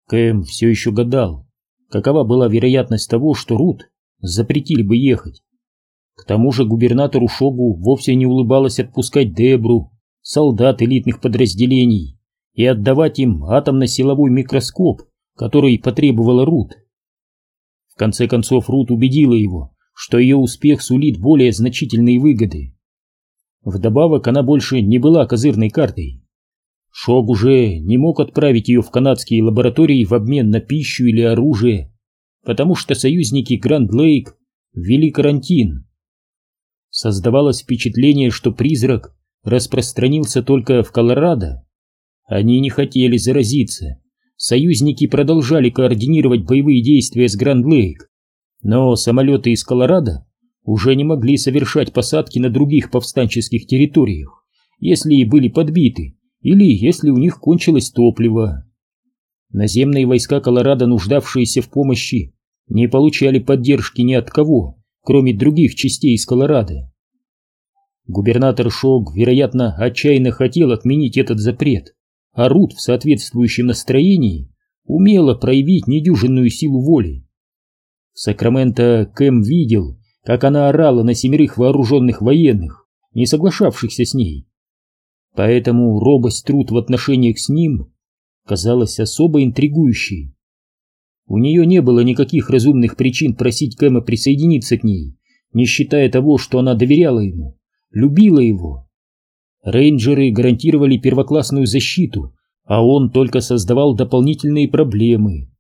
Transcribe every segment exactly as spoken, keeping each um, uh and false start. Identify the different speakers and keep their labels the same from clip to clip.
Speaker 1: Кэм все еще гадал, какова была вероятность того, что Рут запретили бы ехать. К тому же губернатору Шогу вовсе не улыбалось отпускать Дебру, солдат элитных подразделений, и отдавать им атомно-силовой микроскоп, который потребовала Рут. В конце концов Рут убедила его, что ее успех сулит более значительные выгоды. Вдобавок она больше не была козырной картой. Шог уже не мог отправить ее в канадские лаборатории в обмен на пищу или оружие, потому что союзники Гранд-Лейк ввели карантин. Создавалось впечатление, что призрак распространился только в Колорадо. Они не хотели заразиться. Союзники продолжали координировать боевые действия с Гранд-Лейк, но самолеты из Колорадо уже не могли совершать посадки на других повстанческих территориях, если и были подбиты, или если у них кончилось топливо. Наземные войска Колорадо, нуждавшиеся в помощи, не получали поддержки ни от кого, кроме других частей из Колорадо. Губернатор Шог, вероятно, отчаянно хотел отменить этот запрет, а Рут в соответствующем настроении умела проявить недюжинную силу воли. В Сакраменто Кэм видел, как она орала на семерых вооруженных военных, не соглашавшихся с ней. Поэтому робость Рут в отношениях с ним казалась особо интригующей. У нее не было никаких разумных причин просить Кэма присоединиться к ней, не считая того, что она доверяла ему, любила его. Рейнджеры гарантировали первоклассную защиту, а он только создавал дополнительные проблемы.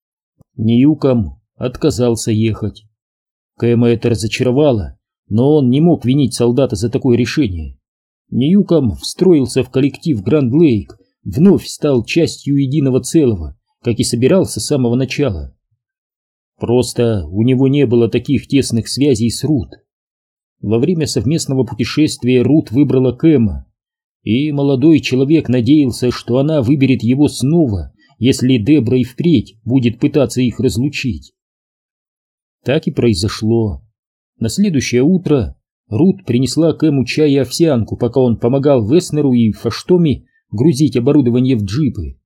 Speaker 1: Ньюком отказался ехать. Кэма это разочаровало, но он не мог винить солдата за такое решение. Ньюком встроился в коллектив Гранд-Лейк, вновь стал частью единого целого, как и собирался с самого начала. Просто у него не было таких тесных связей с Рут. Во время совместного путешествия Рут выбрала Кэма, и молодой человек надеялся, что она выберет его снова, если Дебра и впредь будет пытаться их разлучить. Так и произошло. На следующее утро Рут принесла Кэму чай и овсянку, пока он помогал Веснеру и Фаштоми грузить оборудование в джипы.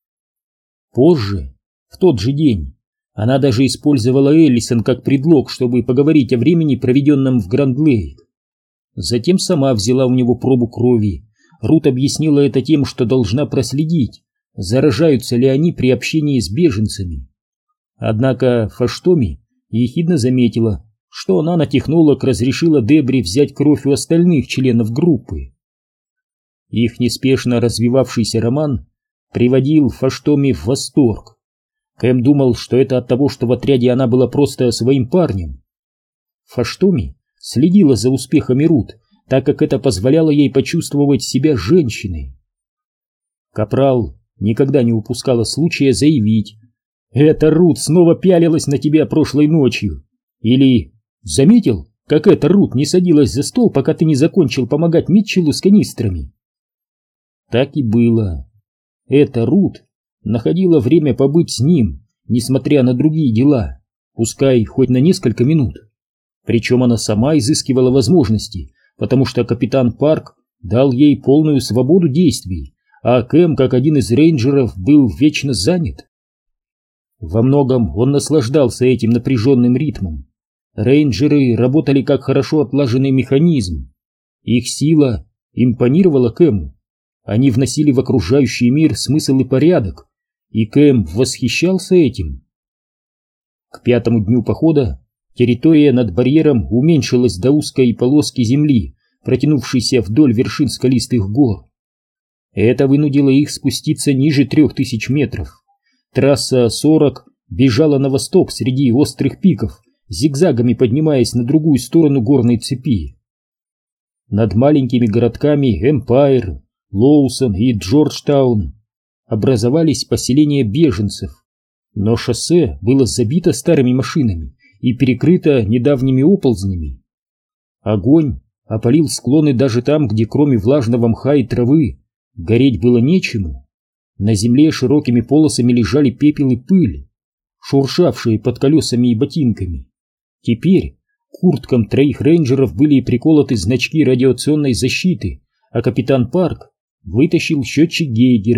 Speaker 1: Позже, в тот же день, она даже использовала Эллисон как предлог, чтобы поговорить о времени, проведенном в Гранд-Лейк. Затем сама взяла у него пробу крови. Рут объяснила это тем, что должна проследить, заражаются ли они при общении с беженцами. Однако Фаштоми ехидно заметила, что нанотехнолог разрешила Дебре взять кровь у остальных членов группы. Их неспешно развивавшийся роман приводил Фаштоми в восторг. Кэм думал, что это от того, что в отряде она была просто своим парнем. Фаштоми следила за успехами Рут, так как это позволяло ей почувствовать себя женщиной. Капрал никогда не упускала случая заявить: «Эта Рут снова пялилась на тебя прошлой ночью», или «Заметил, как эта Рут не садилась за стол, пока ты не закончил помогать Митчеллу с канистрами?» Так и было. Эта Рут находила время побыть с ним, несмотря на другие дела, пускай хоть на несколько минут. Причем она сама изыскивала возможности, потому что капитан Парк дал ей полную свободу действий, а Кэм, как один из рейнджеров, был вечно занят. Во многом он наслаждался этим напряженным ритмом. Рейнджеры работали как хорошо отлаженный механизм. Их сила импонировала Кэму. Они вносили в окружающий мир смысл и порядок, и Кэм восхищался этим. К пятому дню похода территория над барьером уменьшилась до узкой полоски земли, протянувшейся вдоль вершин скалистых гор. Это вынудило их спуститься ниже трех тысяч метров. Трасса сорок бежала на восток среди острых пиков, зигзагами поднимаясь на другую сторону горной цепи. Над маленькими городками Эмпайр, Лоусон и Джорджтаун образовались поселения беженцев, но шоссе было забито старыми машинами и перекрыто недавними оползнями. Огонь опалил склоны даже там, где кроме влажного мха и травы гореть было нечему. На земле широкими полосами лежали пепел и пыль, шуршавшие под колесами и ботинками. Теперь к курткам троих рейнджеров были приколоты значки радиационной защиты, а капитан Парк вытащил счетчик Гейгера,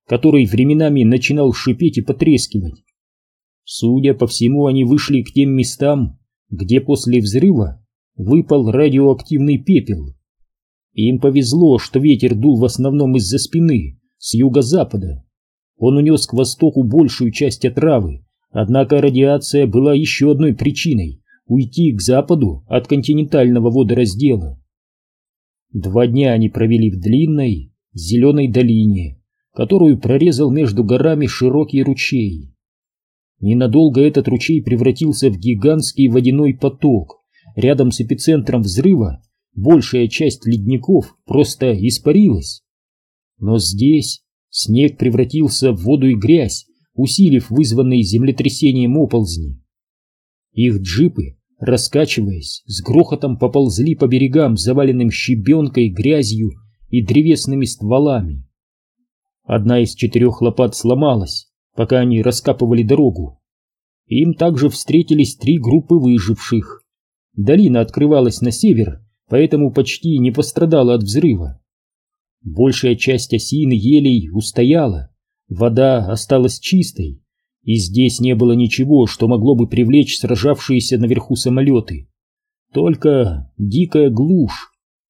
Speaker 1: который временами начинал шипеть и потрескивать. Судя по всему, они вышли к тем местам, где после взрыва выпал радиоактивный пепел. Им повезло, что ветер дул в основном из-за спины, с юго-запада. Он унес к востоку большую часть отравы, однако радиация была еще одной причиной уйти к западу от континентального водораздела. Два дня они провели в длинной, зеленой долине, которую прорезал между горами широкий ручей. Ненадолго этот ручей превратился в гигантский водяной поток. Рядом с эпицентром взрыва большая часть ледников просто испарилась. Но здесь снег превратился в воду и грязь, усилив вызванные землетрясением оползни. Их джипы, раскачиваясь, с грохотом поползли по берегам, заваленным щебенкой, грязью и древесными стволами. Одна из четырех лопат сломалась, пока они раскапывали дорогу. Им также встретились три группы выживших. Долина открывалась на север, поэтому почти не пострадала от взрыва. Большая часть осин и елей устояла, вода осталась чистой, и здесь не было ничего, что могло бы привлечь сражавшиеся наверху самолеты. Только дикая глушь.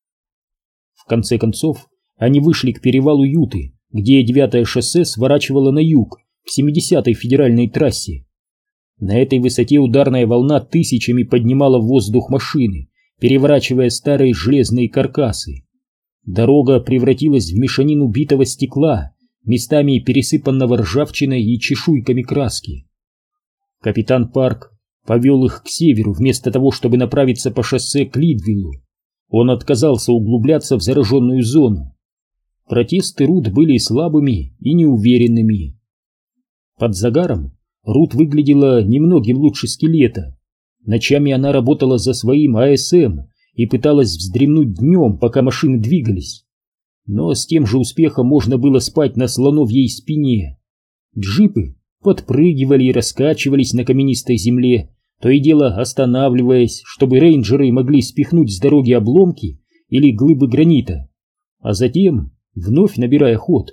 Speaker 1: В конце концов, они вышли к перевалу Юты, где девятое шоссе сворачивало на юг, к семидесятой федеральной трассе. На этой высоте ударная волна тысячами поднимала в воздух машины, переворачивая старые железные каркасы. Дорога превратилась в мешанину битого стекла, местами пересыпанного ржавчиной и чешуйками краски. Капитан Парк повел их к северу, вместо того, чтобы направиться по шоссе к Лидвиллу. Он отказался углубляться в зараженную зону. Протесты Рут были слабыми и неуверенными. Под загаром Рут выглядела немногим лучше скелета. Ночами она работала за своим А Эс Эм и пыталась вздремнуть днем, пока машины двигались. Но с тем же успехом можно было спать на слоновьей спине. Джипы подпрыгивали и раскачивались на каменистой земле, то и дело останавливаясь, чтобы рейнджеры могли спихнуть с дороги обломки или глыбы гранита, а затем вновь набирая ход.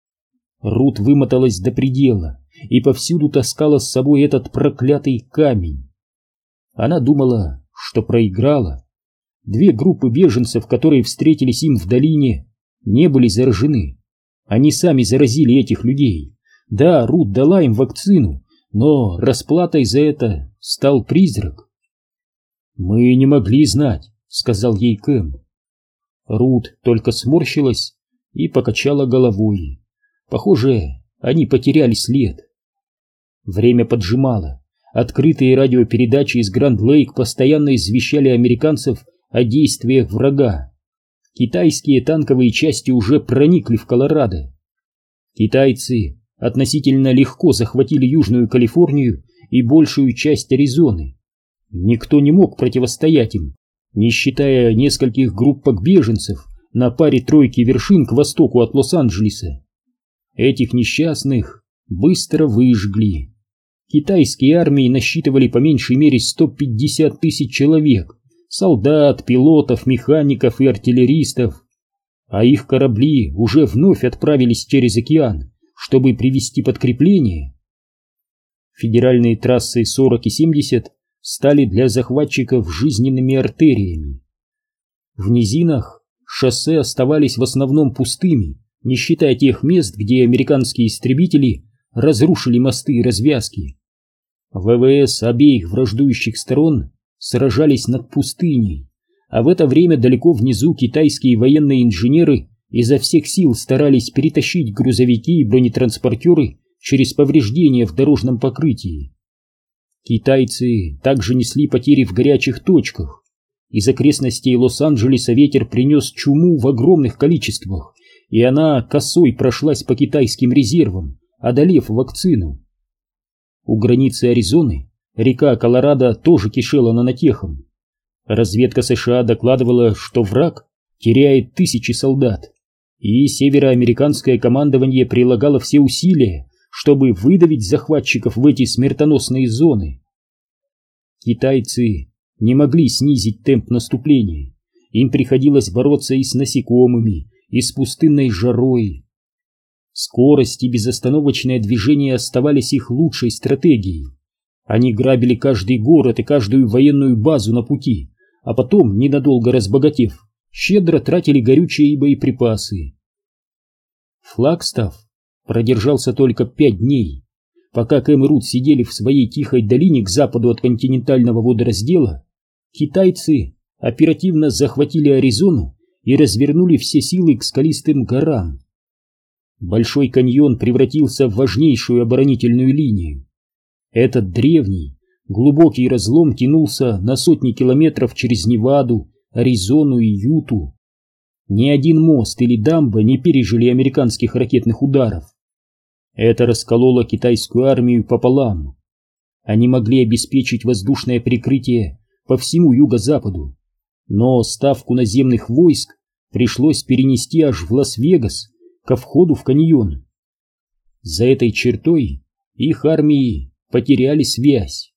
Speaker 1: Рут вымоталась до предела и повсюду таскала с собой этот проклятый камень. Она думала, что проиграла. Две группы беженцев, которые встретились им в долине, не были заражены. Они сами заразили этих людей. Да, Рут дала им вакцину, но расплатой за это стал призрак. «Мы не могли знать», — сказал ей Кэм. Рут только сморщилась и покачала головой. Похоже, они потеряли след. Время поджимало. Открытые радиопередачи из Гранд-Лейк постоянно извещали американцев о действиях врага. Китайские танковые части уже проникли в Колорадо. Китайцы относительно легко захватили Южную Калифорнию и большую часть Аризоны. Никто не мог противостоять им, не считая нескольких группок беженцев на паре тройки вершин к востоку от Лос-Анджелеса. Этих несчастных быстро выжгли. Китайские армии насчитывали по меньшей мере сто пятьдесят тысяч человек, солдат, пилотов, механиков и артиллеристов, а их корабли уже вновь отправились через океан, чтобы привезти подкрепление. Федеральные трассы сорок и семьдесят стали для захватчиков жизненными артериями. В низинах шоссе оставались в основном пустыми, не считая тех мест, где американские истребители разрушили мосты и развязки. вэ вэ эс обеих враждующих сторон сражались над пустыней, а в это время далеко внизу китайские военные инженеры изо всех сил старались перетащить грузовики и бронетранспортеры через повреждения в дорожном покрытии. Китайцы также несли потери в горячих точках. Из окрестностей Лос-Анджелеса ветер принес чуму в огромных количествах, и она косой прошлась по китайским резервам, одолев вакцину. У границы Аризоны река Колорадо тоже кишела нанотехом. Разведка США докладывала, что враг теряет тысячи солдат, и североамериканское командование прилагало все усилия, чтобы выдавить захватчиков в эти смертоносные зоны. Китайцы не могли снизить темп наступления, им приходилось бороться и с насекомыми, и с пустынной жарой. Скорость и безостановочное движение оставались их лучшей стратегией. Они грабили каждый город и каждую военную базу на пути, а потом, ненадолго разбогатев, щедро тратили горючее и боеприпасы. Флагстаф продержался только пять дней. Пока Кэм и Рут сидели в своей тихой долине к западу от континентального водораздела, китайцы оперативно захватили Аризону и развернули все силы к скалистым горам. Большой каньон превратился в важнейшую оборонительную линию. Этот древний, глубокий разлом тянулся на сотни километров через Неваду, Аризону и Юту. Ни один мост или дамба не пережили американских ракетных ударов. Это раскололо китайскую армию пополам. Они могли обеспечить воздушное прикрытие по всему юго-западу, но ставку наземных войск пришлось перенести аж в Лас-Вегас, ко входу в каньон. За этой чертой их армии потеряли связь.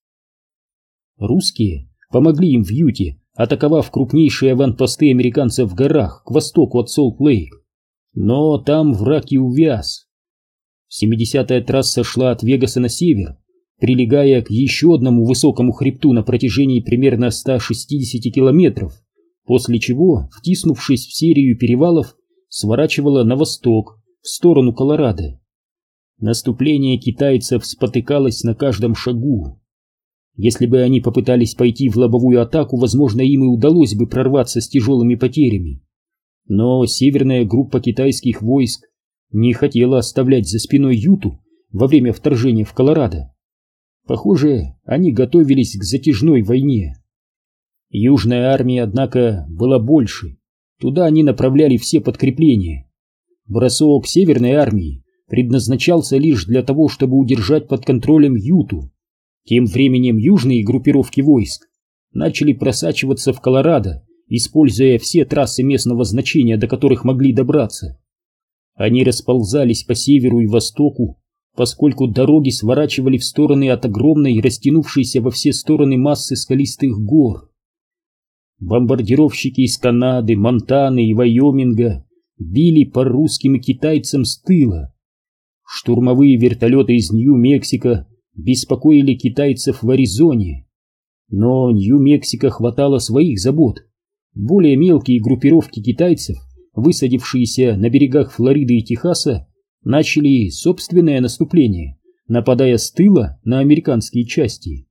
Speaker 1: Русские помогли им в Юте, атаковав крупнейшие аванпосты американцев в горах к востоку от Солт-Лейк. Но там враг и увяз. семидесятая трасса шла от Вегаса на север, прилегая к еще одному высокому хребту на протяжении примерно ста шестидесяти километров, после чего, втиснувшись в серию перевалов, сворачивала на восток, в сторону Колорадо. Наступление китайцев спотыкалось на каждом шагу. Если бы они попытались пойти в лобовую атаку, возможно, им и удалось бы прорваться с тяжелыми потерями. Но северная группа китайских войск не хотела оставлять за спиной Юту во время вторжения в Колорадо. Похоже, они готовились к затяжной войне. Южная армия, однако, была больше. Туда они направляли все подкрепления. Бросок северной армии предназначался лишь для того, чтобы удержать под контролем Юту. Тем временем южные группировки войск начали просачиваться в Колорадо, используя все трассы местного значения, до которых могли добраться. Они расползались по северу и востоку, поскольку дороги сворачивали в стороны от огромной, растянувшейся во все стороны массы скалистых гор. Бомбардировщики из Канады, Монтаны и Вайоминга били по русским и китайцам с тыла. Штурмовые вертолеты из Нью-Мексико беспокоили китайцев в Аризоне. Но Нью-Мексико хватало своих забот. Более мелкие группировки китайцев, высадившиеся на берегах Флориды и Техаса, начали собственное наступление, нападая с тыла на американские части.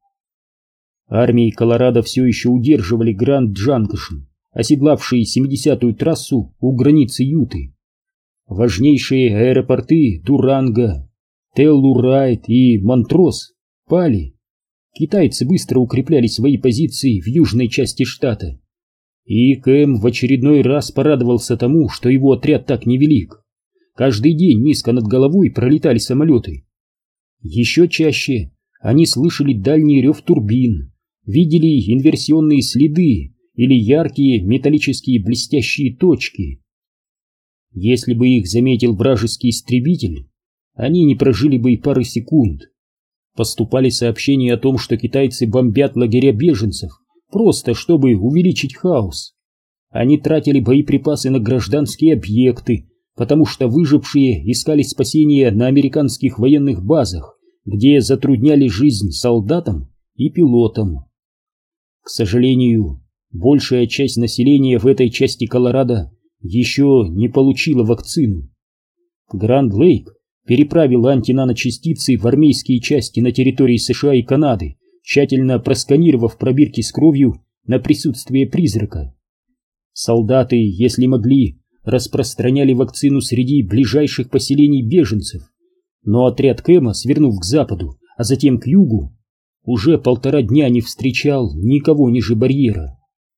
Speaker 1: Армии Колорадо все еще удерживали Гранд-Джанкшн, оседлавшие семидесятую трассу у границы Юты. Важнейшие аэропорты Дуранго, Теллурайт и Монтрос пали. Китайцы быстро укрепляли свои позиции в южной части штата. И Кэм в очередной раз порадовался тому, что его отряд так невелик. Каждый день низко над головой пролетали самолеты. Еще чаще они слышали дальний рев турбин, видели инверсионные следы или яркие металлические блестящие точки. Если бы их заметил вражеский истребитель, они не прожили бы и пары секунд. Поступали сообщения о том, что китайцы бомбят лагеря беженцев, просто чтобы увеличить хаос. Они тратили боеприпасы на гражданские объекты, потому что выжившие искали спасения на американских военных базах, где затрудняли жизнь солдатам и пилотам. К сожалению, большая часть населения в этой части Колорадо еще не получила вакцину. Гранд-Лейк переправил антинаночастицы в армейские части на территории США и Канады, тщательно просканировав пробирки с кровью на присутствие призрака. Солдаты, если могли, распространяли вакцину среди ближайших поселений беженцев, но отряд Кэма, свернув к западу, а затем к югу, уже полтора дня не встречал никого ниже барьера.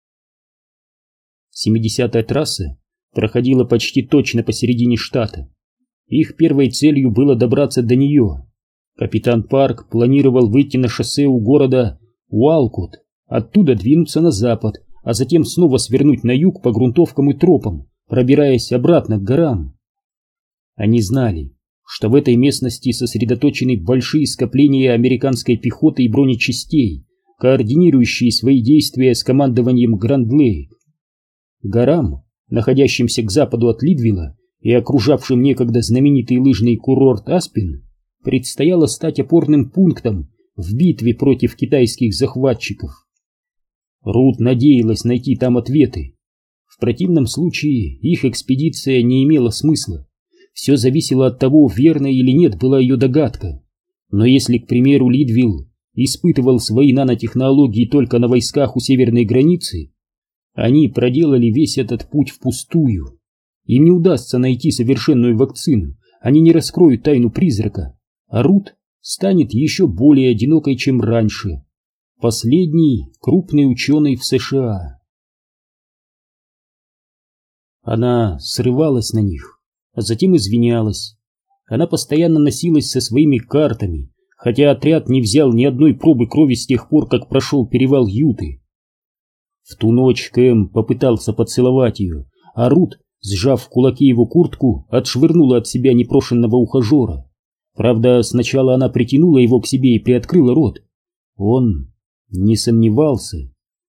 Speaker 1: семидесятая трасса проходила почти точно посередине штата. Их первой целью было добраться до нее. Капитан Парк планировал выйти на шоссе у города Уалкот, оттуда двинуться на запад, а затем снова свернуть на юг по грунтовкам и тропам, пробираясь обратно к горам. Они знали, что в этой местности сосредоточены большие скопления американской пехоты и бронечастей, координирующие свои действия с командованием Гранд-Лейк. Горам, находящимся к западу от Лидвилла, и окружавшим некогда знаменитый лыжный курорт Аспен предстояло стать опорным пунктом в битве против китайских захватчиков. Рут надеялась найти там ответы. В противном случае их экспедиция не имела смысла. Все зависело от того, верна или нет была ее догадка. Но если, к примеру, Лидвилл испытывал свои нанотехнологии только на войсках у северной границы, они проделали весь этот путь впустую. Им не удастся найти совершенную вакцину, они не раскроют тайну призрака, а Рут станет еще более одинокой, чем раньше. Последний крупный ученый в США. Она срывалась на них, а затем извинялась. Она постоянно носилась со своими картами, хотя отряд не взял ни одной пробы крови с тех пор, как прошел перевал Юты. В ту ночь Кэм попытался поцеловать ее, а Рут, сжав в кулаки его куртку, отшвырнула от себя непрошенного ухажера. Правда, сначала она притянула его к себе и приоткрыла рот. Он не сомневался.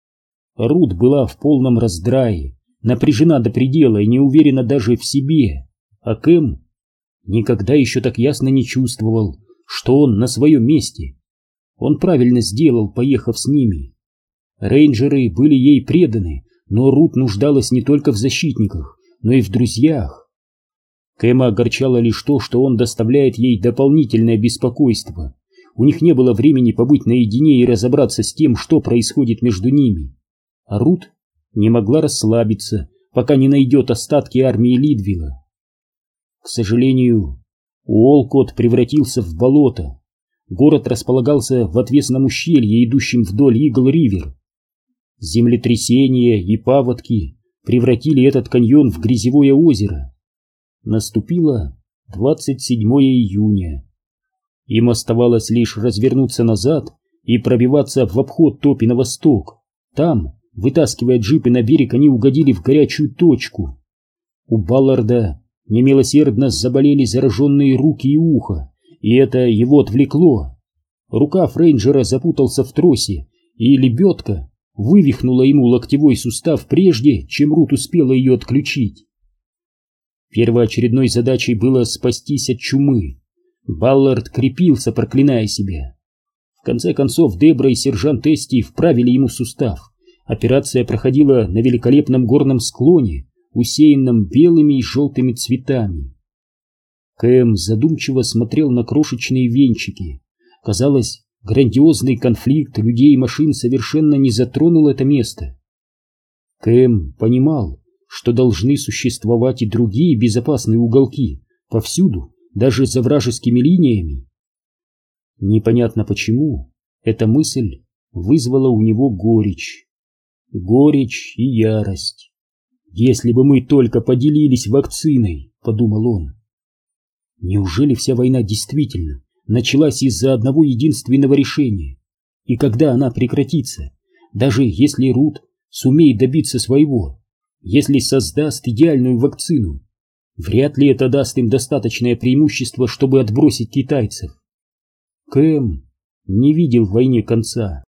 Speaker 1: Рут была в полном раздрае, напряжена до предела и не уверена даже в себе, а Кэм никогда еще так ясно не чувствовал, что он на своем месте. Он правильно сделал, поехав с ними. Рейнджеры были ей преданы, но Рут нуждалась не только в защитниках, но и в друзьях. Кэма огорчало лишь то, что он доставляет ей дополнительное беспокойство. У них не было времени побыть наедине и разобраться с тем, что происходит между ними. А Рут не могла расслабиться, пока не найдет остатки армии Лидвилла. К сожалению, Уолкотт превратился в болото. Город располагался в отвесном ущелье, идущем вдоль Игл-Ривер. Землетрясения и паводки превратили этот каньон в грязевое озеро. Наступило двадцать седьмое июня. Им оставалось лишь развернуться назад и пробиваться в обход топи на восток. Там, вытаскивая джипы на берег, они угодили в горячую точку. У Балларда немилосердно заболели зараженные руки и ухо, и это его отвлекло. Рукав рейнджера запутался в тросе, и лебедка вывихнула ему локтевой сустав прежде, чем Рут успела ее отключить. Первоочередной задачей было спастись от чумы. Баллард крепился, проклиная себя. В конце концов, Дебра и сержант Эсти вправили ему сустав. Операция проходила на великолепном горном склоне, усеянном белыми и желтыми цветами. Кэм задумчиво смотрел на крошечные венчики. Казалось, грандиозный конфликт людей и машин совершенно не затронул это место. Кэм понимал, что должны существовать и другие безопасные уголки, повсюду, даже за вражескими линиями. Непонятно почему, эта мысль вызвала у него горечь. Горечь и ярость. «Если бы мы только поделились вакциной», — подумал он. Неужели вся война действительно началась из-за одного единственного решения? И когда она прекратится, даже если Рут сумеет добиться своего, если создаст идеальную вакцину, вряд ли это даст им достаточное преимущество, чтобы отбросить китайцев. Кэм не видел в войне конца.